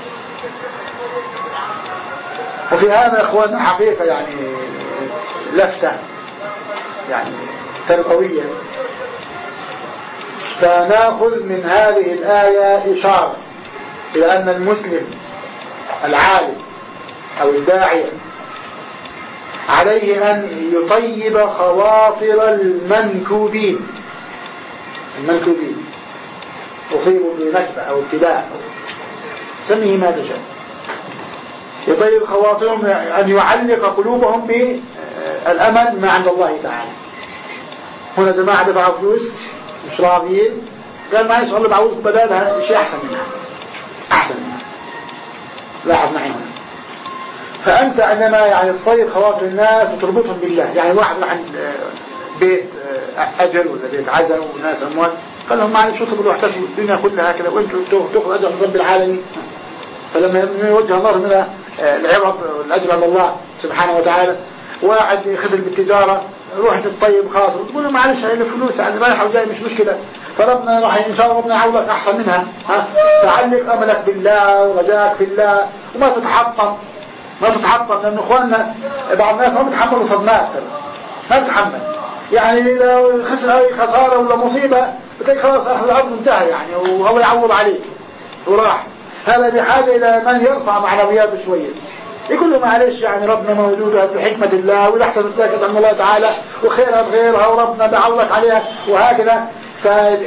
وفي هذا إخواننا حقيقة يعني لفتة يعني تربوية فنأخذ من هذه الآية إشارة إلى أن المسلم العالم أو الداعية عليه أن يطيب خواطر المنكوبين المنكوبين أصيبوا بنكبة أو ابتلاء سميه ما تشاء يطيب خواطرهم أن يعلق قلوبهم بالأمل ما عند الله تعالى هنا جماعة دفعوا فلوس مش راضيين قال معلش الله بعوض بدالها شيء أحسن منها أحسن منها لاحظ معي هنا فأنت عندما يعني تطيب خواطر الناس وتربطهم بالله يعني واحد راح بيت أجل ولا بيت عزا وناس أموات قال لهم معلش اصبروا واحتسبوا الدنيا كلها هكذا وانتم تأخذوا أجر من رب العالمين فلما يوجه الله من العوض والأجر على الله سبحانه وتعالى واحد خسر بالتجارة روح تطيب خاطر تقول له معلش هاي الفلوس يعني رايحة وجاي مش مشكلة فربنا راح إن شاء الله ربنا يعوضك أحسن منها ها تعلق أملك بالله ورجاك في الله وما تتحطم ما تتحطم لأن إخواننا بعض الناس ما بتحملوا صدمات ما بتحمل يعني إذا خسر أي خسارة ولا مصيبة بتلاقي خلاص أخذ العظم انتهى يعني وهو يعوض عليك وراح هذا بحاجة إلى من يرفع معنوياته شوية يقول له معلش يعني ربنا موجود بحكمة الله وإذا احتسبت لك عند الله تعالى وخيرها بغيرها وربنا بعوضك عليها وهكذا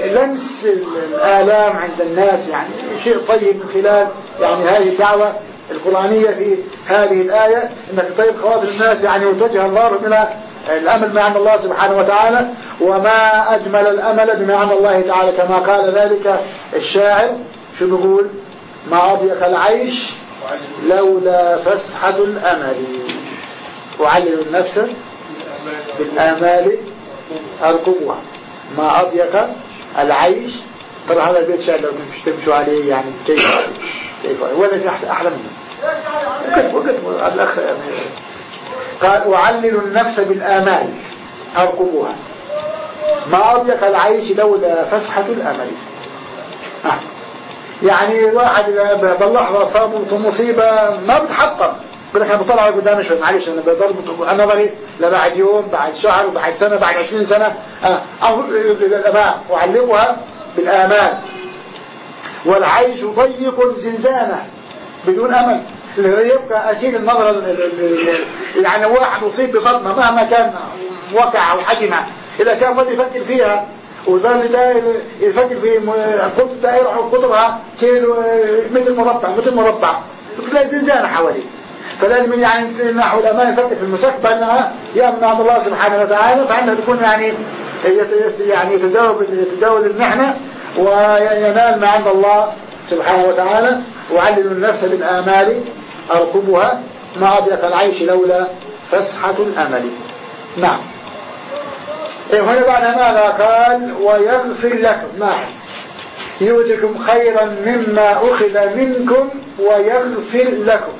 فلمس الآلام عند الناس يعني شيء طيب من خلال يعني هذه الدعوة القرآنية في هذه الآية انك طيب خواطر الناس يعني وتوجه الله إلى الأمل مع الله سبحانه وتعالى. وما أجمل الأمل بما عند الله تعالى كما قال ذلك الشاعر، شو بيقول؟ ما أضيق العيش لولا فسحة الأمل وعلل النفس بالآمال أركبها. ما أضيق العيش. طبعا هذا البيت شعر لو تمشوا عليه يعني كيف كيف ولا في أحلى منه وكتبوا وكتبوا على الأخ يعني. قال وعلل النفس بالآمال أركبها ما أضيق العيش لولا فسحة الأمل. آه. يعني واحد إذا باللحظة صابته مصيبة ما بتحطم يقول لك أنا بطلع قدام شوي معلش أنا بضرب أنا نظري لبعد يوم بعد شهر بعد سنة بعد عشرين سنة أو الأمام وعلقها بالآمال. والعيش ضيق زنزانة بدون أمل يبقى أسير النظرة يعني واحد أصيب بصدمة مهما كان وقع أو حجمه إذا كان فضل يفكر فيها وذلك ده يفكر في قطب دائرة أو قطبها كيلو مثل مربع مثل مربع تلاقي زنزانة حواليه. فلازم يعني نحو الأمان يفكر في المستقبل أنها يأمن عند الله سبحانه وتعالى فعندها تكون يعني يعني يتجاوز يتجاوز المحنة وينال ما عند الله سبحانه وتعالى. وعلل النفس بالآمال أركبها ما أضيق العيش لولا فسحة الأمل. نعم. إيه هنا بعد ماذا قال؟ ويغفر لكم ما يؤتكم خيرا مما أخذ منكم ويغفر لكم.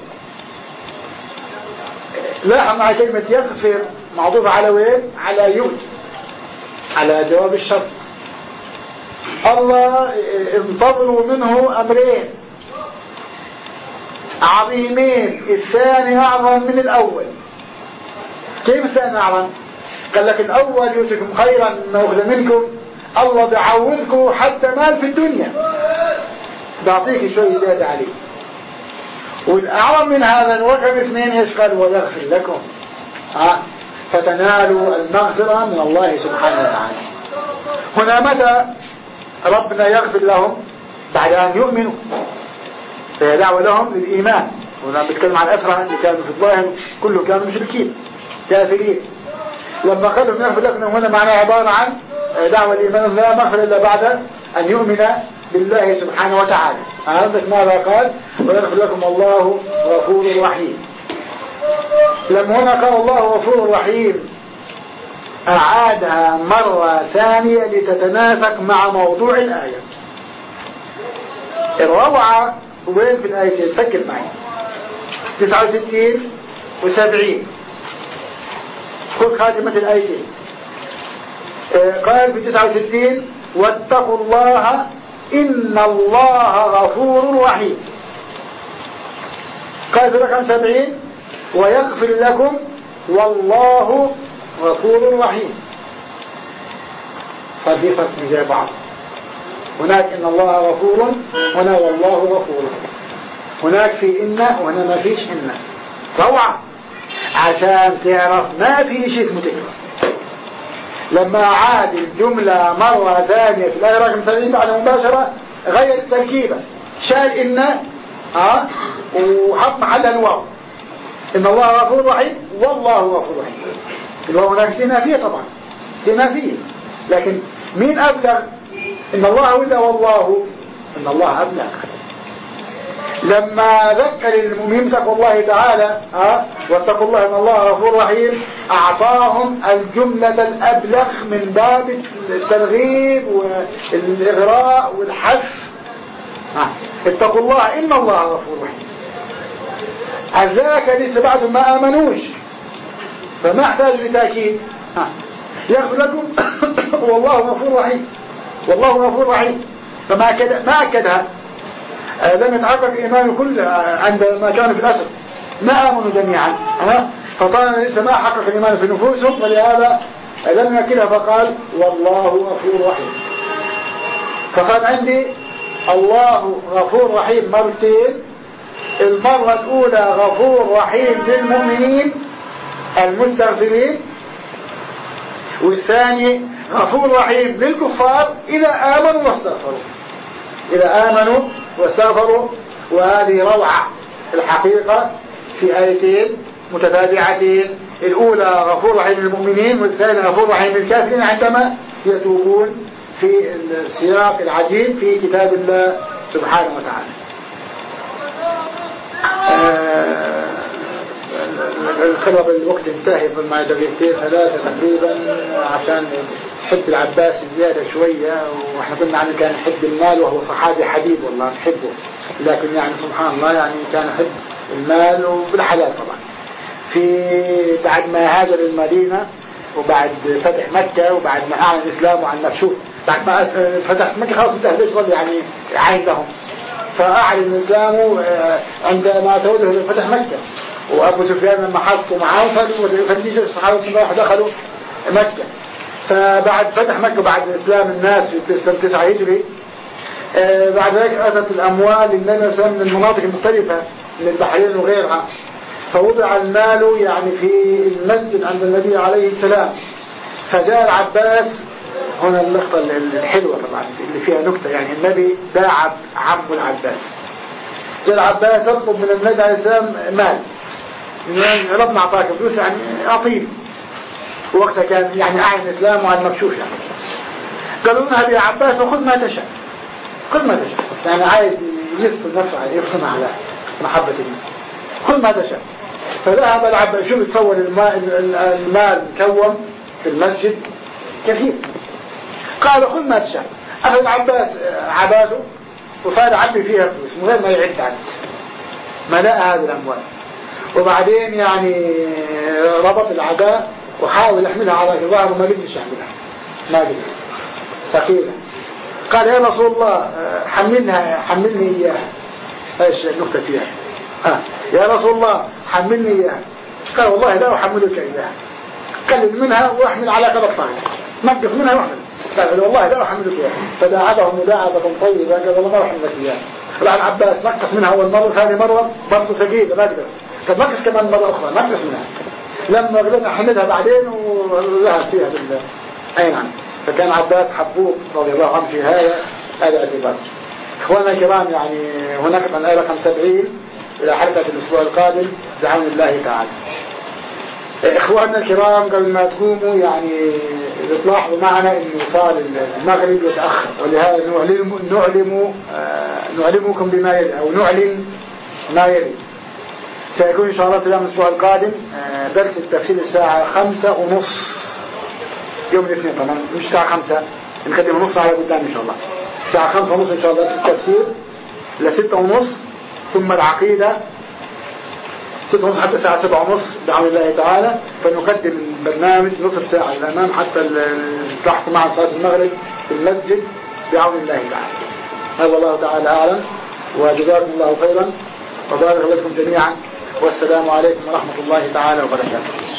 لاحظ مع كلمة يغفر معطوفة على وين؟ على يؤتي على جواب الشرط. الله انتظروا منه أمرين عظيمين، الثاني أعظم من الأول. كيف الثاني أعظم؟ قال لك الأول يؤتكم خيرا مما أخذ منكم، الله بيعوضكم حتى مال في الدنيا بعطيك شوي زيادة عليك. والأعظم من هذا الرقم اثنين ايش قال؟ ويغفر لكم ها فتنالوا المغفرة من الله سبحانه وتعالى. هنا متى ربنا يغفر لهم؟ بعد أن يؤمنوا، فهي دعوة لهم للإيمان. هنا بتكلم عن الأسرى اللي كانوا في الظاهر كله كانوا مشركين كافرين. لما قالوا يغفر لكم هنا معناه عبارة عن دعوة الإيمان لا مغفر إلا بعد أن يؤمن بالله سبحانه وتعالى. عندك ماذا قال؟ ويغفر لكم الله غفور رحيم. لما هنا قال الله غفور رحيم أعادها مرة ثانية لتتناسق مع موضوع الآية. الروعة وين في الآيتين؟ فكر معي تسعة وستين وسبعين خذ خاتمة الآيتين. قال في تسعة وستين واتقوا الله إن الله غفور رحيم. قال في رقم سبعين ويغفر لكم والله غفور رحيم. فدي فرق زي بعض. هناك إن الله غفور هنا والله غفور. هناك في إن وهنا ما فيش إن. روعة عشان تعرف ما في شيء اسمه تكرار. لما عاد الجملة مرة ثانية في الآية رقم سبعين بعد مباشرة غير التركيبة، شال إن ها وحط محلها الواو. إن الله غفور رحيم والله غفور رحيم. الواو هناك استئنافية طبعا استئنافية، لكن مين أبلغ؟ إن الله ولا والله؟ إن الله أبلغ. لما ذكر المؤمنين بتقوى الله تعالى ها واتقوا الله إن الله غفور رحيم أعطاهم الجملة الأبلغ من باب الترغيب والإغراء والحث. اتقوا الله إن الله غفور رحيم. أذاك لسه بعد ما آمنوش فما احتاج لتأكيد. يغفر لكم والله غفور رحيم والله غفور رحيم. فما أكد ما أكدها لم يتحقق إيمان كل عندما كانوا في الأسر ما آمنوا جميعا فطالما لسه ما حقق الإيمان في نفوسهم ولهذا لم يأكلها فقال والله غفور رحيم. فصار عندي الله غفور رحيم مرتين. المرة الأولى غفور رحيم للمؤمنين المستغفرين، والثاني غفور رحيم للكفار إذا آمنوا واستغفروا إذا آمنوا واستغفروا. وهذه روعة الحقيقة في آيتين متتابعتين، الأولى غفور رحيم للمؤمنين والثانية غفور رحيم للكافرين عندما يتوبون في السياق العجيب في كتاب الله سبحانه وتعالى. آه الخبر الوقت انتهي ظل معي دقيقتين ثلاثة تقريبا عشان تحب العباس زيادة شوية، واحنا كنا عنه كان يحب المال وهو صحابي حبيب والله نحبه، لكن يعني سبحان الله يعني كان يحب المال وبالحلال طبعا. في بعد ما هاجر المدينة وبعد فتح مكة وبعد ما أعلن الإسلام عن مكشوف، بعد ما فتح مكة خلاص انتهى ظل يعني عين لهم، فأعلن الإسلام عندما توجه لفتح مكة، وأبو سفيان لما حصلوا معاه وصلوا فتيجوا الصحابة دخلوا مكة. فبعد فتح مكة بعد إسلام الناس في سنة تسعة هجري، بعد ذلك أتت الأموال للناس من المناطق المختلفة من البحرين وغيرها، فوضع المال يعني في المسجد عند النبي عليه السلام. فجاء العباس، هنا اللقطة الحلوة طبعا اللي فيها نكتة، يعني النبي باع عم العباس. جاء العباس يطلب من النبي عليه السلام مال، ربنا أعطاك فلوس يعني أعطيه، وقتها كان يعني أعلن الإسلام وعن مكشوف يعني. قالوا اذهب يا عباس وخذ ما تشاء، خذ ما تشاء، يعني عايز يفصل نفسه يفصل على محبة الله، خذ ما تشاء. فذهب العباس، شوف تصور المال مكون في المسجد كثير، قال خذ ما تشاء. أخذ العباس عباده وصار عبي فيها فلوس من غير ما يعد عنه، ملأ هذه الأموال. وبعدين يعني ربط العباء وحاول يحملها على ظهره وما قدرش يحملها، ما قدر، ثقيلة. قال يا رسول الله حملها حملني إياها. ايش النقطة فيها؟ آه. يا رسول الله حملني إياها. قال والله لا أحملك إياها، قلل منها واحمل على قدر طاقتك، نقص منها واحمل. قال والله لا أحملك إياها. فداعبه مداعبة طيبة، قال والله ما أحملك إياها. طلع العباس نقص منها أول مرة، ثاني مرة برضه ثقيلة ما قدر، قد نقص كمان مرة أخرى نقص منها. لما قدرنا حملها بعدين وذهب فيها بالله. أي نعم. فكان عباس حبوب رضي الله عنه في هذا هذا الاعتبار. إخواننا الكرام، يعني هناك من رقم سبعين إلى حلقة الأسبوع القادم بعون الله تعالى. إخواننا الكرام قبل ما تقوموا يعني تلاحظوا معنا إنه صار المغرب يتأخر، ولهذا نعلم نعلم نعلمكم بما يلي أو نعلن ما يلي. سيكون إن شاء الله في الأسبوع القادم درس التفسير الساعة خمسة ونص يوم الاثنين، طبعا مش الساعة خمسة، نقدم نص ساعة قدام إن شاء الله. الساعة خمسة ونص إن شاء الله درس التفسير لستة ونص، ثم العقيدة ستة ونص حتى الساعة سبعة ونص بعون الله تعالى. فنقدم البرنامج نصف ساعة للأمام حتى تلحقوا مع صلاة المغرب في المسجد بعون الله تعالى. هذا الله تعالى أعلم، وجزاكم الله خيرا وبارك لكم جميعا، والسلام عليكم ورحمة الله تعالى وبركاته.